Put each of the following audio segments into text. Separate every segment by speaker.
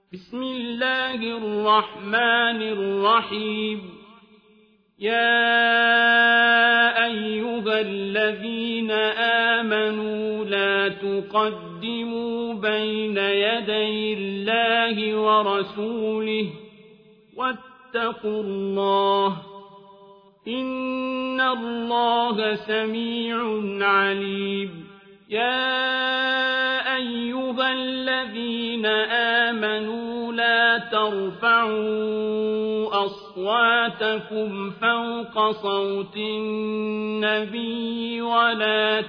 Speaker 1: بسم الله الرحمن الرحيم. يا أيها الذين آمنوا لا تقدموا بين يدي الله ورسوله واتقوا الله إن الله سميع عليم. يا أيها الذين آمنوا لا ترفعوا أصواتكم فوق صوت النبي ولا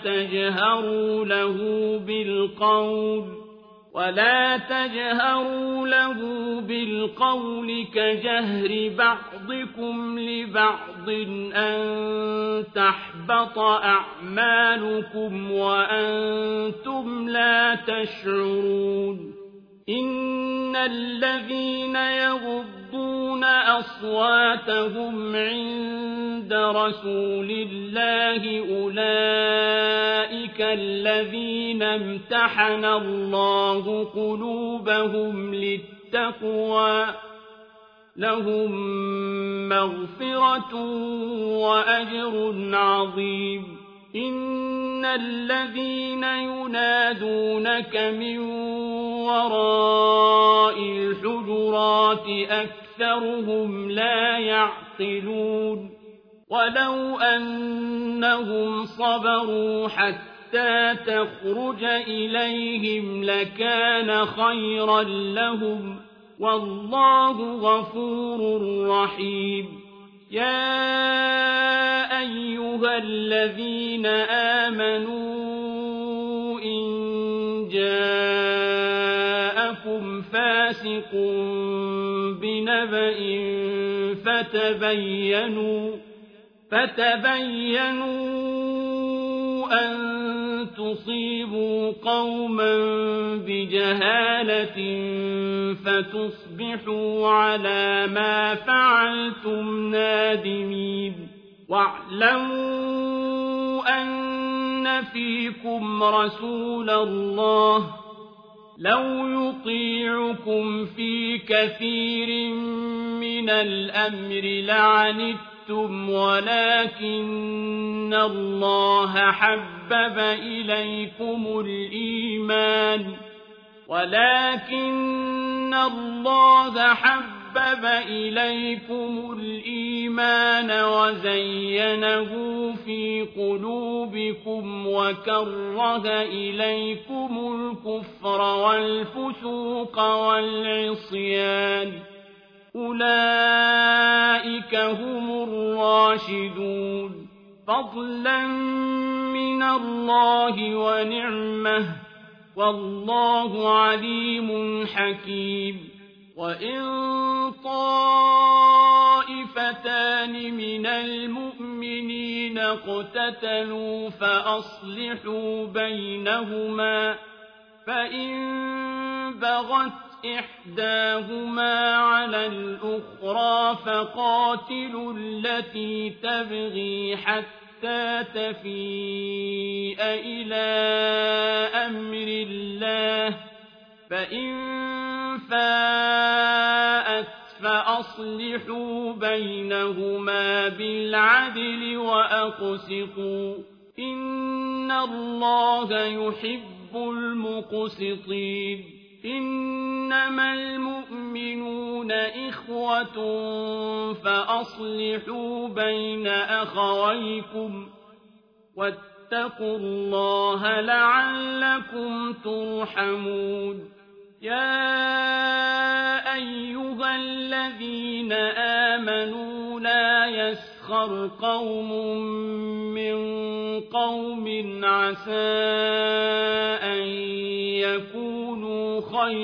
Speaker 1: تجهروا له بالقول كجهر بعضكم لبعض أن تحبط أعمالكم وأنتم لا تشعرون. إن الذين يغضون أصواتهم عند رسول الله أولئك الذين امتحن الله قلوبهم للتقوى لهم مغفرة وأجر عظيم. إن الذين ينادونك من وراء الحجرات أكثرهم لا يعقلون. ولو أنهم صبروا حتى تخرج إليهم لكان خيرا لهم والله غفور رحيم. يا أيها الذين آمنوا إن جاءكم فاسق بنبأ فتبينوا أن تصيبوا قوما بجهالة فتصبحوا على ما فعلتم نادمين. واعلموا أن فيكم رسول الله لو يطيعكم في كثير من الأمر لعنتم ولكن الله حبب إليكم الإيمان وزينه في قلوبكم وكره إليكم الكفر والفسوق والعصيان أولئك هم الراشدون فضلا من الله ونعمه والله عليم حكيم. وإن طائفتان من المؤمنين اقتتلوا فأصلحوا بينهما فإن بغت إحداهما على الأخرى فقاتلوا التي تبغي حتى تفيء إلى أمر الله فإن فاءت فأصلحوا بينهما بالعدل وأقسطوا إن الله يحب المقسطين. إنما المؤمنون إخوة فأصلحوا بين أخويكم واتقوا الله لعلكم ترحمون. يا أيها الذين آمنوا لا يسخر قوم من قوم عسى أن يكونوا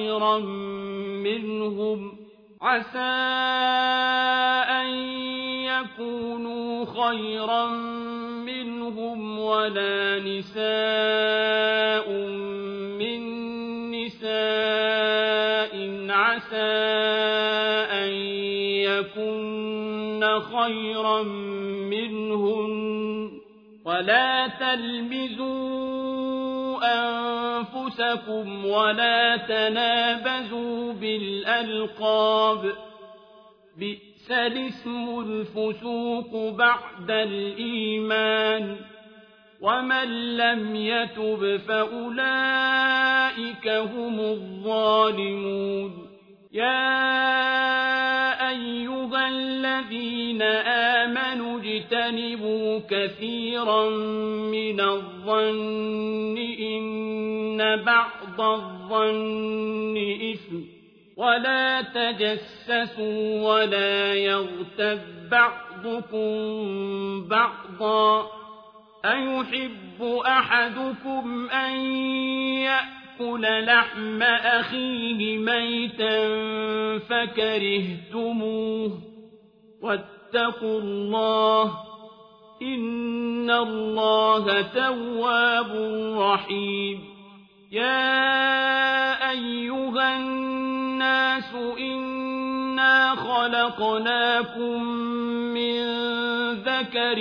Speaker 1: خيرا منهم ولا نساء من نساء عسى أن يكن خيرا منهن ولا تلمزوا أنفسكم ولا تنابزوا بالألقاب بئس الاسم الفسوق بعد الإيمان ومن لم يتب فأولئك هم الظالمون يا أيها الذين آمنوا اجتنبوا كثيرا من الظن إن بعض الظن إثم ولا تجسسوا ولا يغتب بعضكم بعضا أيحب أحدكم أن يأكل لحم أخيه ميتا فكرهتموه واتقوا الله إن الله تواب رحيم يا أيها الناس إنا خلقناكم من ذكر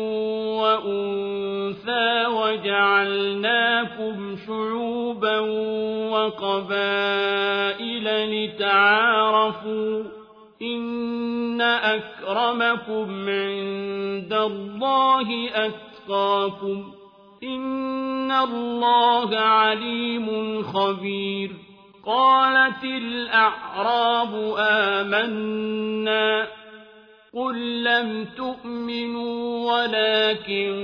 Speaker 1: وأنثى وجعلناكم شعوبا وقبائل لتعارفوا إن أكرمكم عند الله أتقاكم إن الله عليم خبير قالت الأعراب آمنا قل لم تؤمنوا ولكن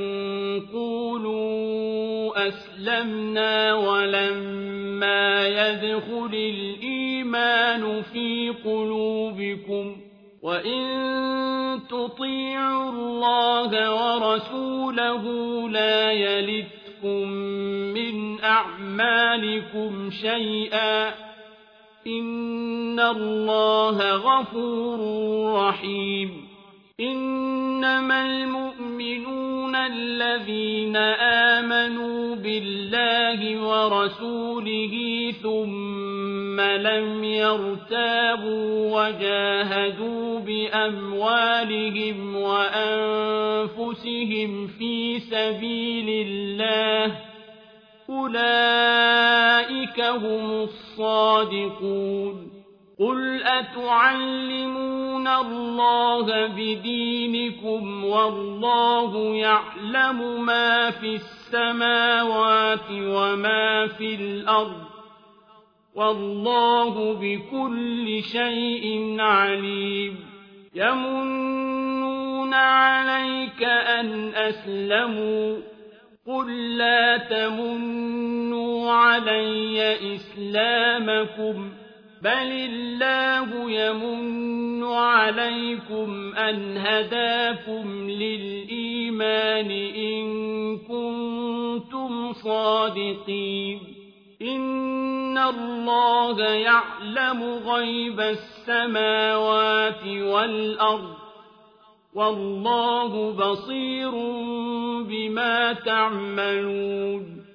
Speaker 1: قولوا أسلمنا ولما يدخل الإيمان في قلوبكم وإن تطيعوا الله ورسوله لا يلتكم من أعمالكم شيئا إن الله غفور رحيم إنما المؤمنون الذين آمنوا بالله ورسوله ثم لم يرتابوا وجاهدوا بأموالهم وأنفسهم في سبيل الله أولئك هم الصادقون قل أتعلمون الله بدينكم والله يعلم ما في السماوات وما في الأرض والله بكل شيء عليم يمنون عليك أن أسلموا قل لا تمنوا علي إسلامكم بل الله يمن عليكم أن هداكم للإيمان إن كنتم صادقين إن الله يعلم غيب السماوات والأرض والله بصير بما تعملون